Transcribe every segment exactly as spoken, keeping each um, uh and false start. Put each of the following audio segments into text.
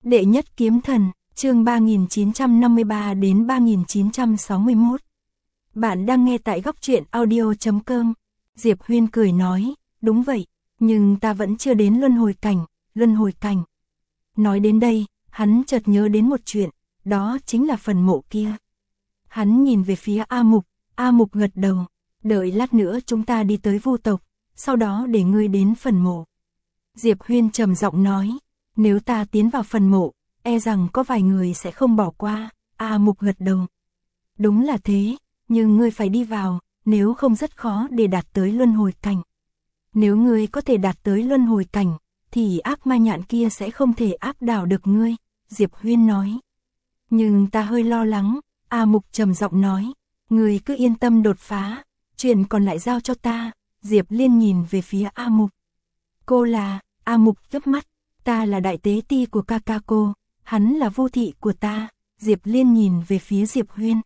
Đệ nhất kiếm thần, chương ba nghìn chín trăm năm mươi ba đến ba nghìn chín trăm sáu mươi mốt. Bạn đang nghe tại góc truyện audio chấm com. Diệp Huyên cười nói, đúng vậy, nhưng ta vẫn chưa đến luân hồi cảnh, luân hồi cảnh. Nói đến đây, hắn chợt nhớ đến một chuyện, đó chính là phần mộ kia. Hắn nhìn về phía A Mục, A Mục gật đầu, đợi lát nữa chúng ta đi tới Vu tộc, sau đó để ngươi đến phần mộ. Diệp Huyên trầm giọng nói, nếu ta tiến vào phần mộ, e rằng có vài người sẽ không bỏ qua. A Mục gật đầu. Đúng là thế, nhưng ngươi phải đi vào, nếu không rất khó để đạt tới luân hồi cảnh. Nếu ngươi có thể đạt tới luân hồi cảnh, thì ác ma nhạn kia sẽ không thể áp đảo được ngươi, Diệp Huyên nói. Nhưng ta hơi lo lắng, A Mục trầm giọng nói, ngươi cứ yên tâm đột phá, chuyện còn lại giao cho ta. Diệp Liên nhìn về phía A Mục. Cô là, A Mục chớp mắt, ta là đại tế ti của ca ca cô, hắn là Vu thị của ta. Diệp Liên nhìn về phía Diệp Huyên.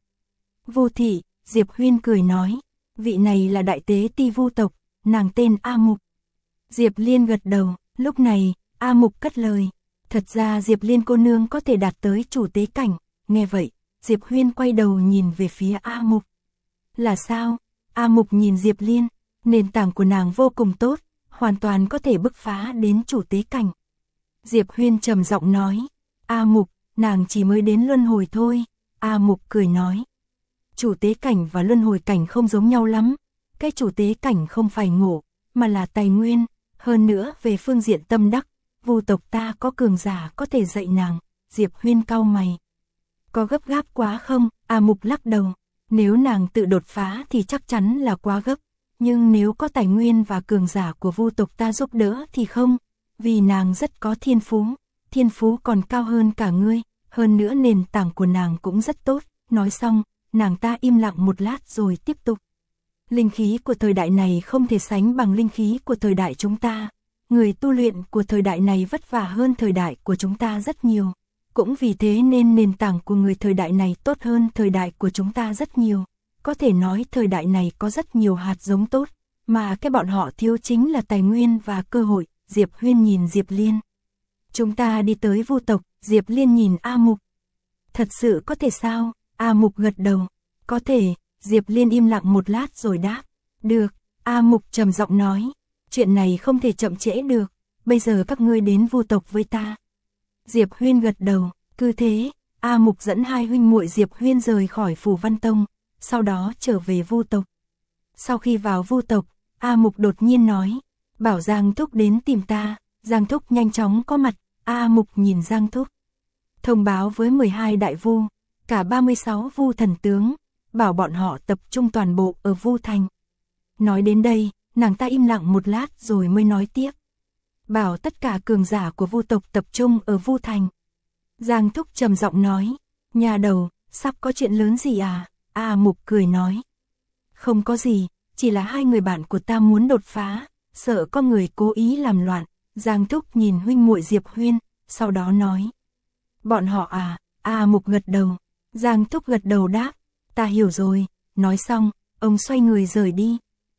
Vu thị, Diệp Huyên cười nói, vị này là đại tế ti Vu tộc, nàng tên A Mục. Diệp Liên gật đầu, lúc này, A Mục cất lời, thật ra Diệp Liên cô nương có thể đạt tới chủ tế cảnh. Nghe vậy, Diệp Huyên quay đầu nhìn về phía A Mục. Là sao? A Mục nhìn Diệp Liên, nền tảng của nàng vô cùng tốt, hoàn toàn có thể bứt phá đến chủ tế cảnh. Diệp Huyên trầm giọng nói, A Mục, nàng chỉ mới đến luân hồi thôi. A Mục cười nói, chủ tế cảnh và luân hồi cảnh không giống nhau lắm, cái chủ tế cảnh không phải ngộ, mà là tài nguyên, hơn nữa về phương diện tâm đắc, Vu tộc ta có cường giả có thể dạy nàng. Diệp Huyên cau mày, có gấp gáp quá không? A Mục lắc đầu, nếu nàng tự đột phá thì chắc chắn là quá gấp, nhưng nếu có tài nguyên và cường giả của Vu tộc ta giúp đỡ thì không, vì nàng rất có thiên phú, thiên phú còn cao hơn cả ngươi, hơn nữa nền tảng của nàng cũng rất tốt. Nói xong, nàng ta im lặng một lát rồi tiếp tục. Linh khí của thời đại này không thể sánh bằng linh khí của thời đại chúng ta, người tu luyện của thời đại này vất vả hơn thời đại của chúng ta rất nhiều, cũng vì thế nên nền tảng của người thời đại này tốt hơn thời đại của chúng ta rất nhiều. Có thể nói thời đại này có rất nhiều hạt giống tốt, mà cái bọn họ thiếu chính là tài nguyên và cơ hội. Diệp Huyên nhìn Diệp Liên. Chúng ta đi tới Vu tộc. Diệp Liên nhìn A Mục. Thật sự có thể sao? A Mục gật đầu. Có thể. Diệp Liên im lặng một lát rồi đáp. Được. A Mục trầm giọng nói. Chuyện này không thể chậm trễ được. Bây giờ các ngươi đến Vu tộc với ta. Diệp Huyên gật đầu. Cứ thế, A Mục dẫn hai huynh muội Diệp Huyên rời khỏi Phù Văn Tông, sau đó trở về Vu tộc. Sau khi vào Vu tộc, A Mục đột nhiên nói, bảo Giang Thúc đến tìm ta. Giang Thúc nhanh chóng có mặt. A Mục nhìn Giang Thúc, thông báo với mười hai đại vu, cả ba mươi sáu vu thần tướng, bảo bọn họ tập trung toàn bộ ở Vu Thành. Nói đến đây, nàng ta im lặng một lát rồi mới nói tiếp. Bảo tất cả cường giả của Vu tộc tập trung ở Vu Thành. Giang Thúc trầm giọng nói, nhà đầu, sắp có chuyện lớn gì à? A Mục cười nói, không có gì, chỉ là hai người bạn của ta muốn đột phá, sợ có người cố ý làm loạn. Giang Thúc nhìn huynh muội Diệp Huyên, sau đó nói, bọn họ à? A Mục gật đầu. Giang Thúc gật đầu đáp, ta hiểu rồi. Nói xong, ông xoay người rời đi.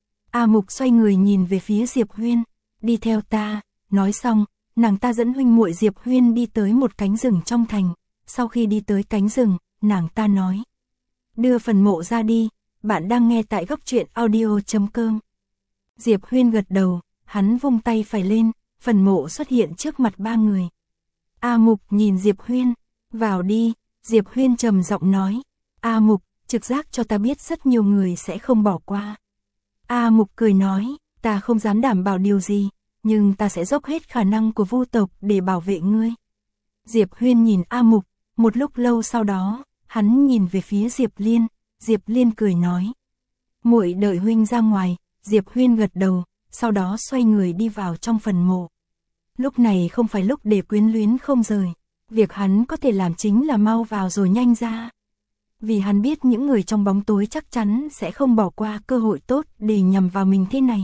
A Mục xoay người nhìn về phía Diệp Huyên, đi theo ta. Nói xong, nàng ta dẫn huynh muội Diệp Huyên đi tới một cánh rừng trong thành. Sau khi đi tới cánh rừng, nàng ta nói, đưa phần mộ ra đi. Bạn đang nghe tại góc truyện audio chấm com. Diệp Huyên gật đầu, hắn vung tay phải lên, phần mộ xuất hiện trước mặt ba người. A Mục nhìn Diệp Huyên, vào đi. Diệp Huyên trầm giọng nói, A Mục, trực giác cho ta biết rất nhiều người sẽ không bỏ qua. A Mục cười nói, ta không dám đảm bảo điều gì, nhưng ta sẽ dốc hết khả năng của Vu tộc để bảo vệ ngươi. Diệp Huyên nhìn A Mục, một lúc lâu sau đó, hắn nhìn về phía Diệp Liên. Diệp Liên cười nói, muội đợi huynh ra ngoài. Diệp Huyên gật đầu, sau đó xoay người đi vào trong phần mộ. Lúc này không phải lúc để quyến luyến không rời, việc hắn có thể làm chính là mau vào rồi nhanh ra. Vì hắn biết những người trong bóng tối chắc chắn sẽ không bỏ qua cơ hội tốt để nhằm vào mình thế này.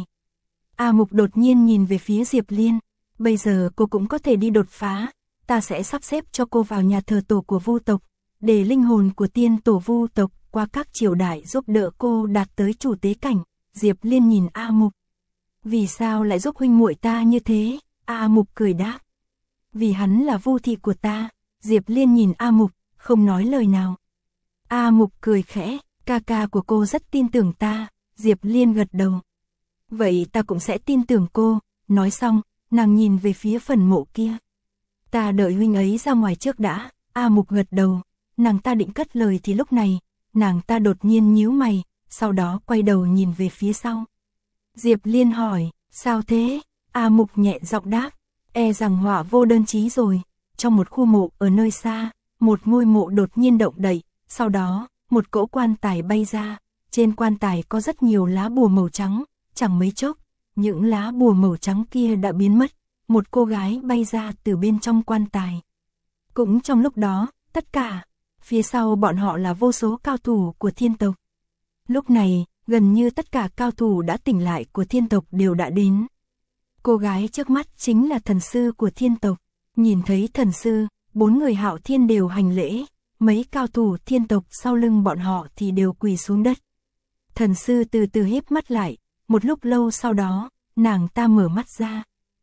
A Mục đột nhiên nhìn về phía Diệp Liên, bây giờ cô cũng có thể đi đột phá, ta sẽ sắp xếp cho cô vào nhà thờ tổ của Vu tộc, để linh hồn của tiên tổ Vu tộc qua các triều đại giúp đỡ cô đạt tới chủ tế cảnh. Diệp Liên nhìn A Mục, vì sao lại giúp huynh muội ta như thế? A Mục cười đáp, vì hắn là Vu thị của ta. Diệp Liên nhìn A Mục, không nói lời nào. A Mục cười khẽ, ca ca của cô rất tin tưởng ta. Diệp Liên gật đầu. Vậy ta cũng sẽ tin tưởng cô. Nói xong, nàng nhìn về phía phần mộ kia. Ta đợi huynh ấy ra ngoài trước đã. A Mục gật đầu. Nàng ta định cất lời thì lúc này, nàng ta đột nhiên nhíu mày, sau đó quay đầu nhìn về phía sau. Diệp Liên hỏi, sao thế? A Mục nhẹ giọng đáp, e rằng họa vô đơn chí rồi. Trong một khu mộ ở nơi xa, một ngôi mộ đột nhiên động đậy, sau đó, một cỗ quan tài bay ra. Trên quan tài có rất nhiều lá bùa màu trắng, chẳng mấy chốc, những lá bùa màu trắng kia đã biến mất. Một cô gái bay ra từ bên trong quan tài. Cũng trong lúc đó, tất cả, phía sau bọn họ là vô số cao thủ của thiên tộc. Lúc này, gần như tất cả cao thủ đã tỉnh lại của thiên tộc đều đã đến. Cô gái trước mắt chính là thần sư của thiên tộc. Nhìn thấy thần sư, bốn người Hạo Thiên đều hành lễ, mấy cao thủ thiên tộc sau lưng bọn họ thì đều quỳ xuống đất. Thần sư từ từ híp mắt lại, một lúc lâu sau đó, nàng ta mở mắt ra.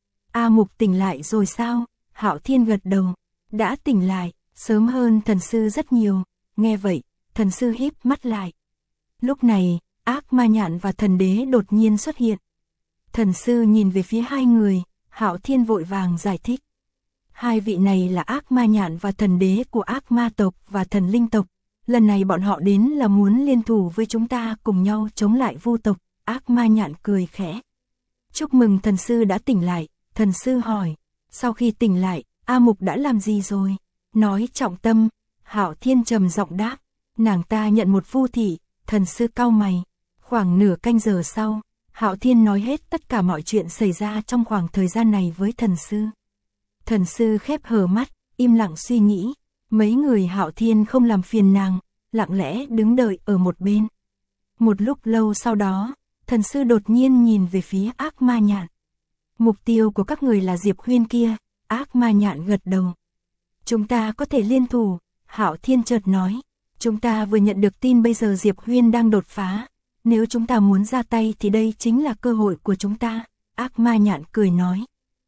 A Mục tỉnh lại rồi sao? Hạo Thiên gật đầu, đã tỉnh lại, sớm hơn thần sư rất nhiều. Nghe vậy, thần sư híp mắt lại. Lúc này, ác ma nhạn và thần đế đột nhiên xuất hiện. Thần sư nhìn về phía hai người, Hạo Thiên vội vàng giải thích. Hai vị này là ác ma nhạn và thần đế của ác ma tộc và thần linh tộc. Lần này bọn họ đến là muốn liên thủ với chúng ta cùng nhau chống lại Vu tộc. Ác ma nhạn cười khẽ. Chúc mừng thần sư đã tỉnh lại. Thần sư hỏi, sau khi tỉnh lại, A Mục đã làm gì rồi? Nói trọng tâm, Hạo Thiên trầm giọng đáp, nàng ta nhận một Vu thị. Thần sư cau mày. Khoảng nửa canh giờ sau, Hạo Thiên nói hết tất cả mọi chuyện xảy ra trong khoảng thời gian này với thần sư. Thần sư khép hờ mắt, im lặng suy nghĩ. Mấy người Hạo Thiên không làm phiền nàng, lặng lẽ đứng đợi ở một bên. Một lúc lâu sau đó, thần sư đột nhiên nhìn về phía ác ma nhạn. Mục tiêu của các người là Diệp Huyên kia. Ác ma nhạn gật đầu. Chúng ta có thể liên thủ. Hạo Thiên chợt nói. Chúng ta vừa nhận được tin bây giờ Diệp Huyên đang đột phá. Nếu chúng ta muốn ra tay thì đây chính là cơ hội của chúng ta. Ác ma nhạn cười nói.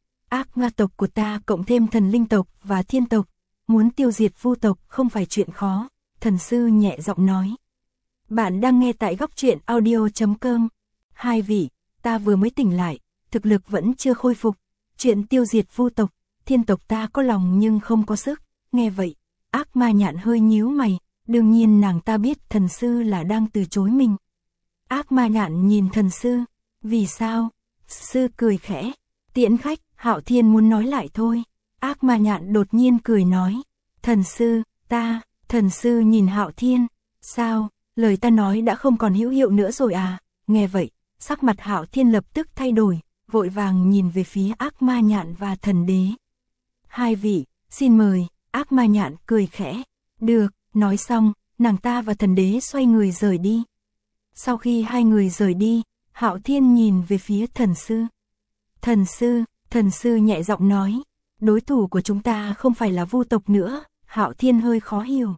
Ác ma tộc của ta cộng thêm thần linh tộc và thiên tộc. Muốn tiêu diệt Vu tộc không phải chuyện khó. Thần sư nhẹ giọng nói. Bạn đang nghe tại góc truyện audio chấm com. Hai vị, ta vừa mới tỉnh lại. Thực lực vẫn chưa khôi phục. Chuyện tiêu diệt Vu tộc, thiên tộc ta có lòng nhưng không có sức. Nghe vậy, ác ma nhạn hơi nhíu mày. Đương nhiên nàng ta biết thần sư là đang từ chối mình. Ác ma nhạn nhìn thần sư. Vì sao? Sư cười khẽ. Tiễn khách, Hạo Thiên muốn nói lại thôi. Ác ma nhạn đột nhiên cười nói. Thần sư, ta, thần sư nhìn Hạo Thiên. Sao, lời ta nói đã không còn hữu hiệu nữa rồi à? Nghe vậy, sắc mặt Hạo Thiên lập tức thay đổi, vội vàng nhìn về phía ác ma nhạn và thần đế. Hai vị, xin mời. Ác ma nhạn cười khẽ. Được, nói xong, nàng ta và thần đế xoay người rời đi. Sau khi hai người rời đi, Hạo Thiên nhìn về phía thần sư. Thần sư, thần sư nhẹ giọng nói. Đối thủ của chúng ta không phải là Vu tộc nữa. Hạo Thiên hơi khó hiểu.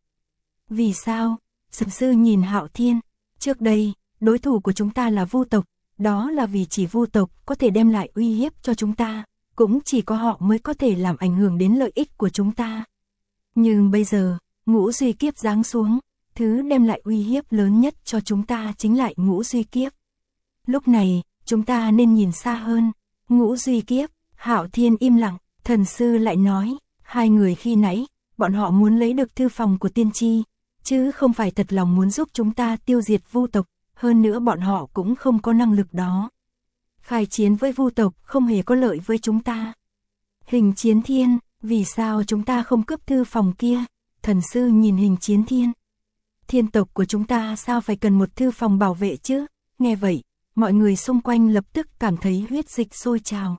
Vì sao? Thần sư nhìn Hạo Thiên. Trước đây, đối thủ của chúng ta là Vu tộc. Đó là vì chỉ Vu tộc có thể đem lại uy hiếp cho chúng ta. Cũng chỉ có họ mới có thể làm ảnh hưởng đến lợi ích của chúng ta. Nhưng bây giờ, ngũ duy kiếp giáng xuống. Thứ đem lại uy hiếp lớn nhất cho chúng ta chính lại ngũ duy kiếp. Lúc này, chúng ta nên nhìn xa hơn. Ngũ duy kiếp, Hạo Thiên im lặng, thần sư lại nói, hai người khi nãy, bọn họ muốn lấy được thư phòng của tiên tri, chứ không phải thật lòng muốn giúp chúng ta tiêu diệt Vu tộc, hơn nữa bọn họ cũng không có năng lực đó. Khai chiến với Vu tộc không hề có lợi với chúng ta. Hình Chiến Thiên, vì sao chúng ta không cướp thư phòng kia? Thần sư nhìn Hình Chiến Thiên. Thiên tộc của chúng ta sao phải cần một thư phòng bảo vệ chứ? Nghe vậy, mọi người xung quanh lập tức cảm thấy huyết dịch sôi trào.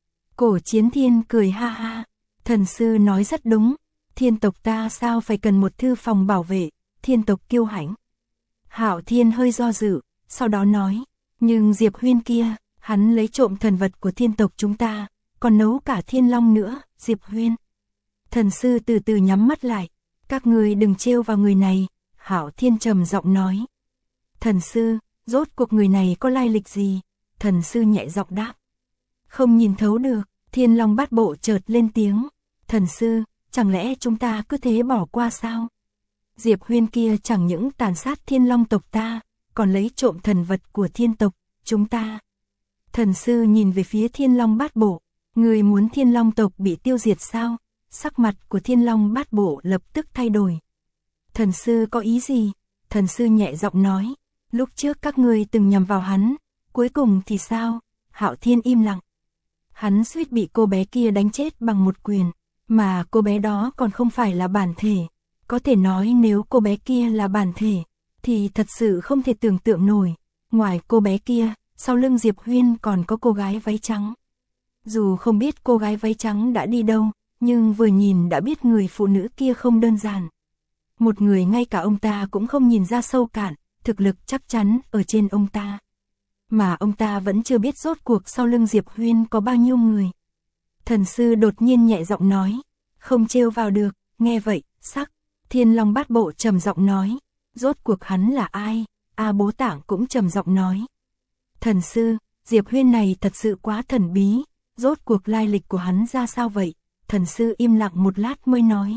Cổ Chiến Thiên cười ha ha. Thần sư nói rất đúng. Thiên tộc ta sao phải cần một thư phòng bảo vệ? Thiên tộc kiêu hãnh. Hạo Thiên hơi do dự, sau đó nói. Nhưng Diệp Huyên kia, hắn lấy trộm thần vật của thiên tộc chúng ta, còn nấu cả thiên long nữa. Diệp Huyên. Thần sư từ từ nhắm mắt lại. Các người đừng trêu vào người này. Hạo Thiên trầm giọng nói. Thần sư, rốt cuộc người này có lai lịch gì? Thần sư nhẹ giọng đáp. Không nhìn thấu được. Thiên Long Bát Bộ chợt lên tiếng. Thần sư, chẳng lẽ chúng ta cứ thế bỏ qua sao? Diệp Huyên kia chẳng những tàn sát Thiên Long tộc ta, còn lấy trộm thần vật của thiên tộc, chúng ta. Thần sư nhìn về phía Thiên Long Bát Bộ, người muốn Thiên Long tộc bị tiêu diệt sao? Sắc mặt của Thiên Long Bát Bộ lập tức thay đổi. Thần sư có ý gì? Thần sư nhẹ giọng nói, lúc trước các ngươi từng nhằm vào hắn, cuối cùng thì sao? Hạo Thiên im lặng. Hắn suýt bị cô bé kia đánh chết bằng một quyền, mà cô bé đó còn không phải là bản thể. Có thể nói nếu cô bé kia là bản thể, thì thật sự không thể tưởng tượng nổi. Ngoài cô bé kia, sau lưng Diệp Huyên còn có cô gái váy trắng. Dù không biết cô gái váy trắng đã đi đâu, nhưng vừa nhìn đã biết người phụ nữ kia không đơn giản. Một người ngay cả ông ta cũng không nhìn ra sâu cạn, thực lực chắc chắn ở trên ông ta. Mà ông ta vẫn chưa biết rốt cuộc sau lưng Diệp Huyên có bao nhiêu người. Thần sư đột nhiên nhẹ giọng nói, không trêu vào được, nghe vậy, sắc. Thiên Long Bát Bộ trầm giọng nói, rốt cuộc hắn là ai? A Bố Tạng cũng trầm giọng nói. Thần sư, Diệp Huyên này thật sự quá thần bí, rốt cuộc lai lịch của hắn ra sao vậy? Thần sư im lặng một lát mới nói.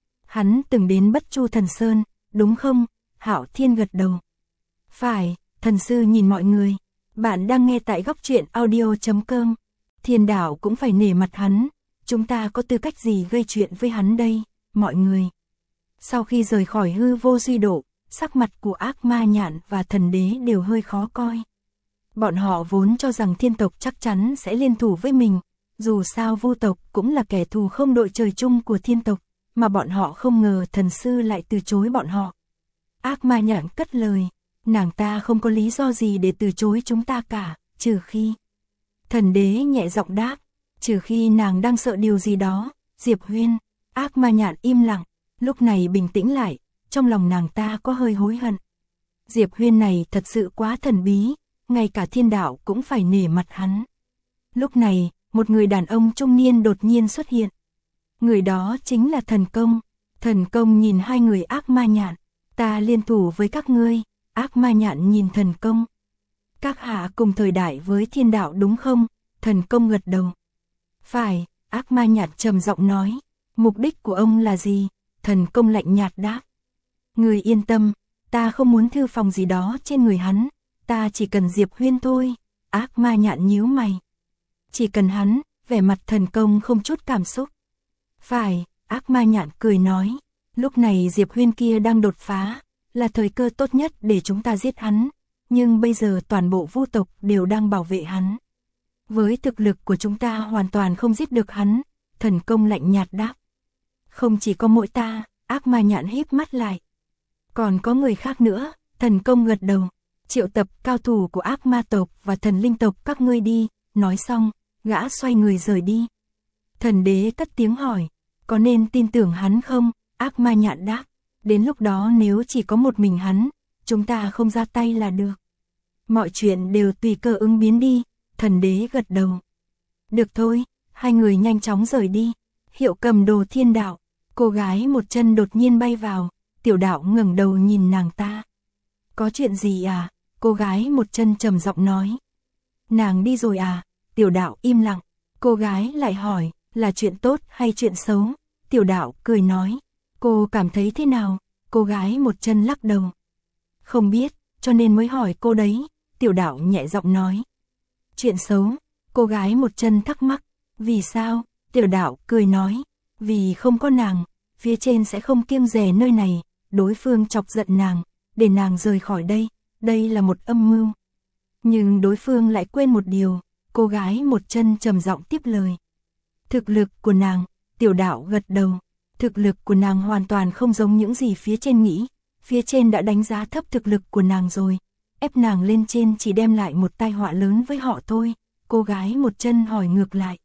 Hắn từng đến Bất Chu Thần Sơn, đúng không? Hạo Thiên gật đầu. Phải, thần sư nhìn mọi người. Bạn đang nghe tại góc truyện audio chấm com. Thiên đạo cũng phải nể mặt hắn. Chúng ta có tư cách gì gây chuyện với hắn đây, mọi người? Sau khi rời khỏi hư vô duy độ, sắc mặt của Ác Ma Nhạn và thần đế đều hơi khó coi. Bọn họ vốn cho rằng thiên tộc chắc chắn sẽ liên thủ với mình. Dù sao Vu tộc cũng là kẻ thù không đội trời chung của thiên tộc, mà bọn họ không ngờ thần sư lại từ chối bọn họ. Ác Ma Nhạn cất lời, nàng ta không có lý do gì để từ chối chúng ta cả, trừ khi. Thần đế nhẹ giọng đáp, trừ khi nàng đang sợ điều gì đó. Diệp Huyên. Ác Ma Nhạn im lặng, lúc này bình tĩnh lại, trong lòng nàng ta có hơi hối hận. Diệp Huyên này thật sự quá thần bí, ngay cả thiên đạo cũng phải nể mặt hắn. Lúc này, một người đàn ông trung niên đột nhiên xuất hiện. Người đó chính là Thần Công. Thần Công nhìn hai người Ác Ma Nhạn, ta liên thủ với các ngươi. Ác Ma Nhạn nhìn Thần Công. Các hạ cùng thời đại với thiên đạo đúng không? Thần Công gật đầu. Phải, Ác Ma Nhạn trầm giọng nói. Mục đích của ông là gì? Thần Công lạnh nhạt đáp. Người yên tâm, ta không muốn thư phòng gì đó trên người hắn, ta chỉ cần Diệp Huyên thôi. Ác Ma Nhạn nhíu mày. Chỉ cần hắn, vẻ mặt Thần Công không chút cảm xúc. Phải, Ác Ma Nhạn cười nói. Lúc này Diệp Huyên kia đang đột phá, là thời cơ tốt nhất để chúng ta giết hắn. Nhưng bây giờ toàn bộ Vu tộc đều đang bảo vệ hắn. Với thực lực của chúng ta hoàn toàn không giết được hắn. Thần Công lạnh nhạt đáp. Không chỉ có mỗi ta. Ác Ma Nhạn híp mắt lại. Còn có người khác nữa. Thần Công gật đầu. Triệu tập cao thủ của Ác Ma tộc và Thần Linh tộc các ngươi đi. Nói xong, gã xoay người rời đi. Thần đế cất tiếng hỏi, có nên tin tưởng hắn không? Ác Ma Nhạn đáp, đến lúc đó nếu chỉ có một mình hắn, chúng ta không ra tay là được. Mọi chuyện đều tùy cơ ứng biến đi. Thần đế gật đầu. Được thôi, hai người nhanh chóng rời đi. Hiệu Cầm Đồ Thiên Đạo. Cô gái một chân đột nhiên bay vào. Tiểu đạo ngẩng đầu nhìn nàng ta. Có chuyện gì à? Cô gái một chân trầm giọng nói. Nàng đi rồi à? Tiểu đạo im lặng. Cô gái lại hỏi, là chuyện tốt hay chuyện xấu? Tiểu đạo cười nói. Cô cảm thấy thế nào? Cô gái một chân lắc đầu. Không biết, cho nên mới hỏi cô đấy. Tiểu đạo nhẹ giọng nói. Chuyện xấu? Cô gái một chân thắc mắc. Vì sao? Tiểu đạo cười nói. Vì không có nàng, phía trên sẽ không kiêng dè nơi này. Đối phương chọc giận nàng, để nàng rời khỏi đây. Đây là một âm mưu. Nhưng đối phương lại quên một điều. Cô gái một chân trầm giọng tiếp lời. Thực lực của nàng. Tiểu đạo gật đầu. Thực lực của nàng hoàn toàn không giống những gì phía trên nghĩ. Phía trên đã đánh giá thấp thực lực của nàng rồi. Ép nàng lên trên chỉ đem lại một tai họa lớn với họ thôi. Cô gái một chân hỏi ngược lại.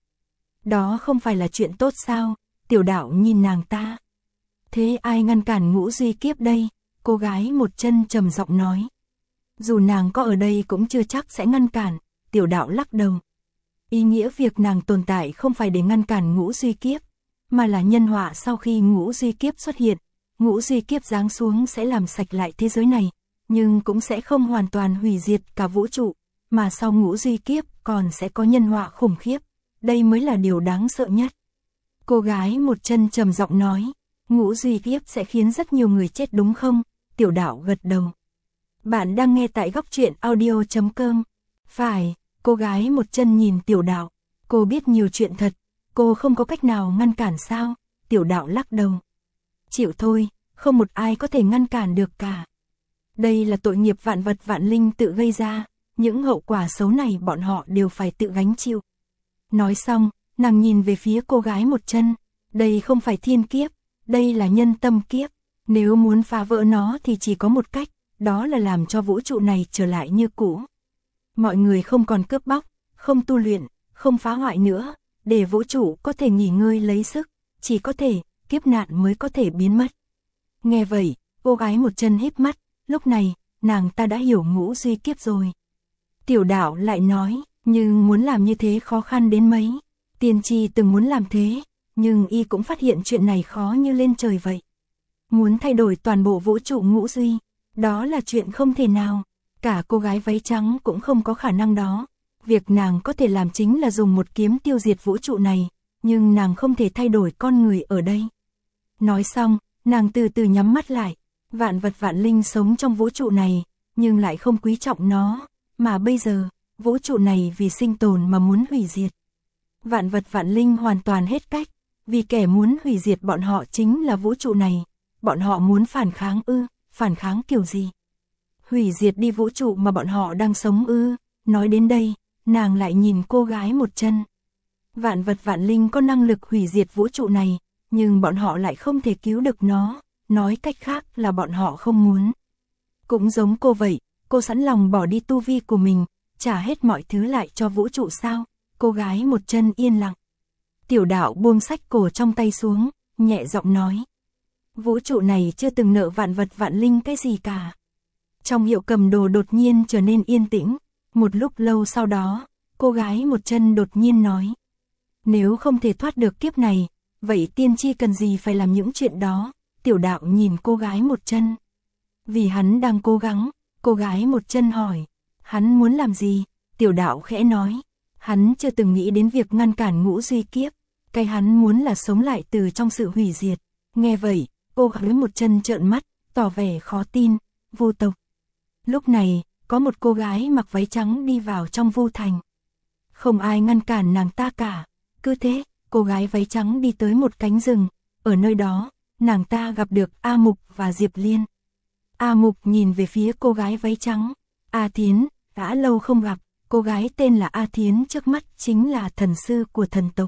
Đó không phải là chuyện tốt sao? Tiểu đạo nhìn nàng ta. Thế ai ngăn cản Ngũ Duy Kiếp đây? Cô gái một chân trầm giọng nói. Dù nàng có ở đây cũng chưa chắc sẽ ngăn cản. Tiểu đạo lắc đầu. Ý nghĩa việc nàng tồn tại không phải để ngăn cản Ngũ Duy Kiếp, mà là nhân họa sau khi Ngũ Duy Kiếp xuất hiện. Ngũ Duy Kiếp giáng xuống sẽ làm sạch lại thế giới này, nhưng cũng sẽ không hoàn toàn hủy diệt cả vũ trụ, mà sau Ngũ Duy Kiếp còn sẽ có nhân họa khủng khiếp. Đây mới là điều đáng sợ nhất. Cô gái một chân trầm giọng nói, ngũ duy kiếp sẽ khiến rất nhiều người chết đúng không? Tiểu đạo gật đầu. Bạn đang nghe tại góc truyện audio chấm com. Phải, cô gái một chân nhìn tiểu đạo. Cô biết nhiều chuyện thật, cô không có cách nào ngăn cản sao? Tiểu đạo lắc đầu. Chịu thôi, không một ai có thể ngăn cản được cả. Đây là tội nghiệp vạn vật vạn linh tự gây ra, những hậu quả xấu này bọn họ đều phải tự gánh chịu. Nói xong, nàng nhìn về phía cô gái một chân, đây không phải thiên kiếp, đây là nhân tâm kiếp, nếu muốn phá vỡ nó thì chỉ có một cách, đó là làm cho vũ trụ này trở lại như cũ. Mọi người không còn cướp bóc, không tu luyện, không phá hoại nữa, để vũ trụ có thể nghỉ ngơi lấy sức, chỉ có thể, kiếp nạn mới có thể biến mất. Nghe vậy, cô gái một chân híp mắt, lúc này, nàng ta đã hiểu ngũ duy kiếp rồi. Tiểu đạo lại nói, nhưng muốn làm như thế khó khăn đến mấy. Tiên tri từng muốn làm thế, nhưng y cũng phát hiện chuyện này khó như lên trời vậy. Muốn thay đổi toàn bộ vũ trụ ngũ duy, đó là chuyện không thể nào. Cả cô gái váy trắng cũng không có khả năng đó. Việc nàng có thể làm chính là dùng một kiếm tiêu diệt vũ trụ này, nhưng nàng không thể thay đổi con người ở đây. Nói xong, nàng từ từ nhắm mắt lại. Vạn vật vạn linh sống trong vũ trụ này, nhưng lại không quý trọng nó, mà bây giờ, vũ trụ này vì sinh tồn mà muốn hủy diệt. Vạn vật vạn linh hoàn toàn hết cách, vì kẻ muốn hủy diệt bọn họ chính là vũ trụ này. Bọn họ muốn phản kháng ư, phản kháng kiểu gì? Hủy diệt đi vũ trụ mà bọn họ đang sống ư? Nói đến đây, nàng lại nhìn cô gái một chân. Vạn vật vạn linh có năng lực hủy diệt vũ trụ này, nhưng bọn họ lại không thể cứu được nó, nói cách khác là bọn họ không muốn. Cũng giống cô vậy, cô sẵn lòng bỏ đi tu vi của mình, trả hết mọi thứ lại cho vũ trụ sao? Cô gái một chân yên lặng. Tiểu đạo buông sách cổ trong tay xuống, nhẹ giọng nói. Vũ trụ này chưa từng nợ vạn vật vạn linh cái gì cả. Trong hiệu cầm đồ đột nhiên trở nên yên tĩnh, một lúc lâu sau đó, cô gái một chân đột nhiên nói. Nếu không thể thoát được kiếp này, vậy tiên tri cần gì phải làm những chuyện đó? Tiểu đạo nhìn cô gái một chân. Vì hắn đang cố gắng, cô gái một chân hỏi. Hắn muốn làm gì? Tiểu đạo khẽ nói. Hắn chưa từng nghĩ đến việc ngăn cản ngũ duy kiếp. Cái hắn muốn là sống lại từ trong sự hủy diệt. Nghe vậy, cô gái một chân trợn mắt, tỏ vẻ khó tin. Vu tộc. Lúc này, có một cô gái mặc váy trắng đi vào trong Vu thành. Không ai ngăn cản nàng ta cả. Cứ thế, cô gái váy trắng đi tới một cánh rừng. Ở nơi đó, nàng ta gặp được A Mục và Diệp Liên. A Mục nhìn về phía cô gái váy trắng. A Thiến, đã lâu không gặp, cô gái tên là A Thiến trước mắt chính là thần sư của thần tộc.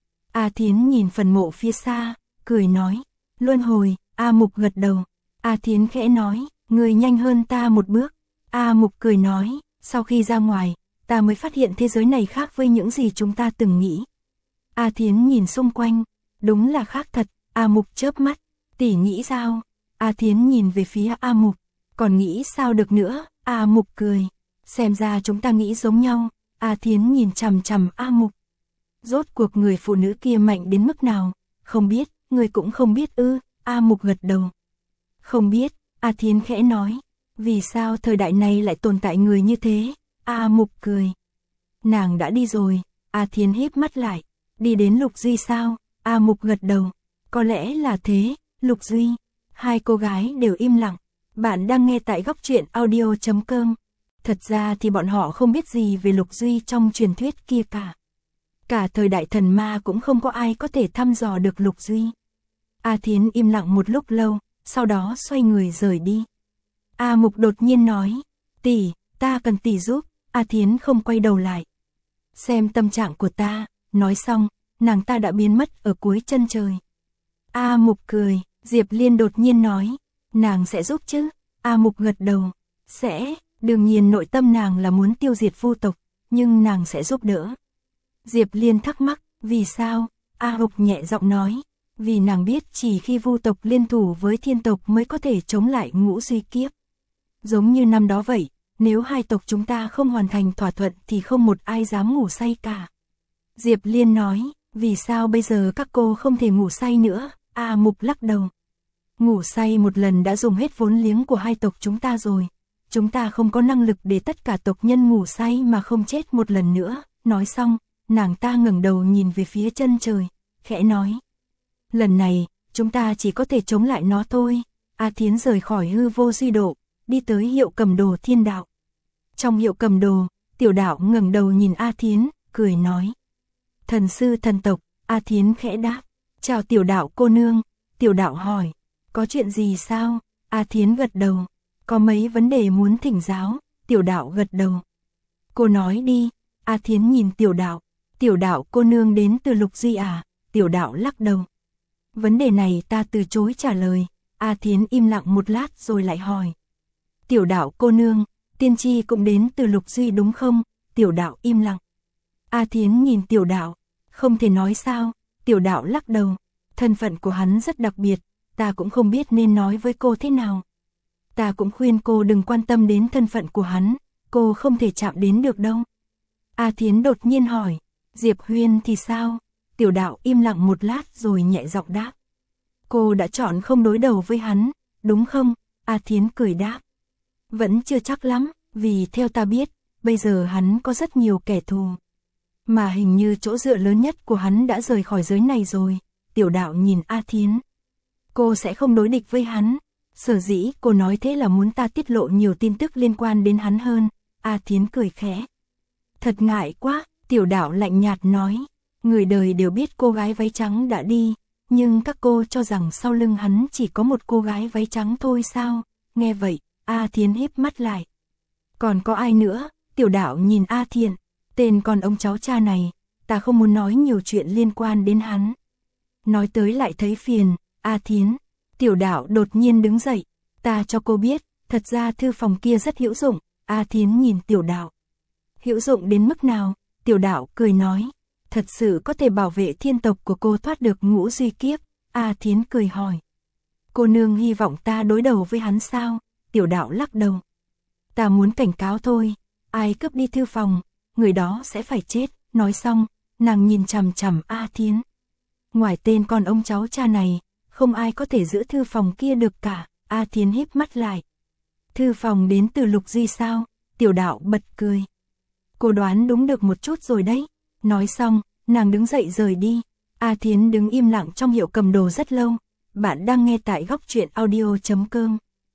A Thiến nhìn phần mộ phía xa, cười nói, luân hồi. A Mục gật đầu. A Thiến khẽ nói, người nhanh hơn ta một bước. A Mục cười nói, sau khi ra ngoài, ta mới phát hiện thế giới này khác với những gì chúng ta từng nghĩ. A Thiến nhìn xung quanh, đúng là khác thật. A Mục chớp mắt, tỷ nghĩ sao? A Thiến nhìn về phía A Mục, còn nghĩ sao được nữa? A Mục cười, xem ra chúng ta nghĩ giống nhau. A Thiến nhìn chằm chằm A Mục. Rốt cuộc người phụ nữ kia mạnh đến mức nào? Không biết, người cũng không biết ư? A Mục gật đầu. Không biết, A Thiến khẽ nói, vì sao thời đại này lại tồn tại người như thế? A Mục cười. Nàng đã đi rồi. A Thiến híp mắt lại, đi đến Lục Duy sao? A Mục gật đầu. Có lẽ là thế, Lục Duy. Hai cô gái đều im lặng. Bạn đang nghe tại góc truyện audio chấm com. Thật ra thì bọn họ không biết gì về Lục Duy trong truyền thuyết kia cả. Cả thời đại thần ma cũng không có ai có thể thăm dò được Lục Duy. A Thiến im lặng một lúc lâu, sau đó xoay người rời đi. A Mục đột nhiên nói, tỷ, ta cần tỷ giúp. A Thiến không quay đầu lại. Xem tâm trạng của ta, nói xong, nàng ta đã biến mất ở cuối chân trời. A Mục cười, Diệp Liên đột nhiên nói, nàng sẽ giúp chứ? A Mục gật đầu, sẽ, đương nhiên nội tâm nàng là muốn tiêu diệt Vu tộc, nhưng nàng sẽ giúp đỡ. Diệp Liên thắc mắc, vì sao? A Mục nhẹ giọng nói, vì nàng biết chỉ khi Vu tộc liên thủ với thiên tộc mới có thể chống lại ngũ duy kiếp. Giống như năm đó vậy, nếu hai tộc chúng ta không hoàn thành thỏa thuận thì không một ai dám ngủ say cả. Diệp Liên nói, vì sao bây giờ các cô không thể ngủ say nữa? A Mục lắc đầu. Ngủ say một lần đã dùng hết vốn liếng của hai tộc chúng ta rồi. Chúng ta không có năng lực để tất cả tộc nhân ngủ say mà không chết một lần nữa. Nói xong, nàng ta ngẩng đầu nhìn về phía chân trời. khẽ nói. Lần này, chúng ta chỉ có thể chống lại nó thôi. A Thiến rời khỏi hư vô duy độ, đi tới hiệu cầm đồ thiên đạo. Trong hiệu cầm đồ, Tiểu Đạo ngẩng đầu nhìn A Thiến, cười nói. Thần sư thần tộc. A Thiến khẽ đáp. Chào Tiểu Đạo cô nương. Tiểu Đạo hỏi. Có chuyện gì sao? A Thiến gật đầu. Có mấy vấn đề muốn thỉnh giáo. Tiểu Đạo gật đầu. Cô nói đi. A Thiến nhìn Tiểu Đạo. Tiểu Đạo cô nương đến từ Lục Duy à? Tiểu Đạo lắc đầu. Vấn đề này ta từ chối trả lời. A Thiến im lặng một lát rồi lại hỏi. Tiểu Đạo cô nương, tiên tri cũng đến từ Lục Duy đúng không? Tiểu Đạo im lặng. A Thiến nhìn Tiểu Đạo. Không thể nói sao? Tiểu Đạo lắc đầu. Thân phận của hắn rất đặc biệt, ta cũng không biết nên nói với cô thế nào. Ta cũng khuyên cô đừng quan tâm đến thân phận của hắn, cô không thể chạm đến được đâu. A Thiến đột nhiên hỏi. Diệp Huyên thì sao? Tiểu Đạo im lặng một lát rồi nhẹ giọng đáp. Cô đã chọn không đối đầu với hắn, đúng không? A Thiến cười đáp. Vẫn chưa chắc lắm, vì theo ta biết, bây giờ hắn có rất nhiều kẻ thù. Mà hình như chỗ dựa lớn nhất của hắn đã rời khỏi giới này rồi. Tiểu Đạo nhìn A Thiến. Cô sẽ không đối địch với hắn. Sở dĩ cô nói thế là muốn ta tiết lộ nhiều tin tức liên quan đến hắn hơn. A Thiến cười khẽ. Thật ngại quá, Tiểu Đạo lạnh nhạt nói. Người đời đều biết cô gái váy trắng đã đi, nhưng các cô cho rằng sau lưng hắn chỉ có một cô gái váy trắng thôi sao? Nghe vậy, A Thiến híp mắt lại. Còn có ai nữa? Tiểu Đạo nhìn A Thiện. Tên con ông cháu cha này, ta không muốn nói nhiều chuyện liên quan đến hắn. Nói tới lại thấy phiền. A Thiến. Tiểu Đạo đột nhiên đứng dậy. Ta cho cô biết, thật ra thư phòng kia rất hữu dụng. A Thiến nhìn Tiểu Đạo. Hữu dụng đến mức nào? Tiểu Đạo cười nói. Thật sự có thể bảo vệ thiên tộc của cô thoát được ngũ duy kiếp. A Thiến cười hỏi. Cô nương hy vọng ta đối đầu với hắn sao? Tiểu Đạo lắc đầu. Ta muốn cảnh cáo thôi. Ai cướp đi thư phòng, người đó sẽ phải chết. Nói xong, nàng nhìn chằm chằm A Thiến. Ngoài tên con ông cháu cha này, không ai có thể giữ thư phòng kia được cả. A Thiến híp mắt lại. Thư phòng đến từ Lục Duy sao? Tiểu Đạo bật cười. Cô đoán đúng được một chút rồi đấy. Nói xong, nàng đứng dậy rời đi. A Thiến đứng im lặng trong hiệu cầm đồ rất lâu. Bạn đang nghe tại góc truyện audio chấm com.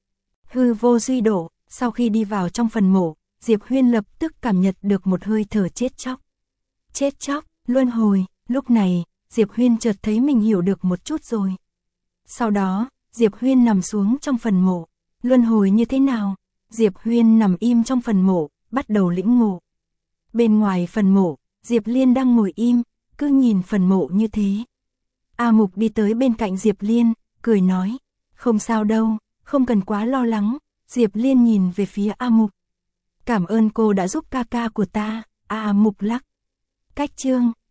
Hư vô duy độ. Sau khi đi vào trong phần mộ, Diệp Huyên lập tức cảm nhận được một hơi thở chết chóc. Chết chóc, luân hồi. Lúc này, Diệp Huyên chợt thấy mình hiểu được một chút rồi. Sau đó, Diệp Huyên nằm xuống trong phần mộ. Luân hồi như thế nào? Diệp Huyên nằm im trong phần mộ, bắt đầu lĩnh ngộ. Bên ngoài phần mộ, Diệp Liên đang ngồi im, cứ nhìn phần mộ như thế. A Mục đi tới bên cạnh Diệp Liên, cười nói. Không sao đâu, không cần quá lo lắng. Diệp Liên nhìn về phía A Mục. Cảm ơn cô đã giúp ca ca của ta. A Mục lắc. Cách chương.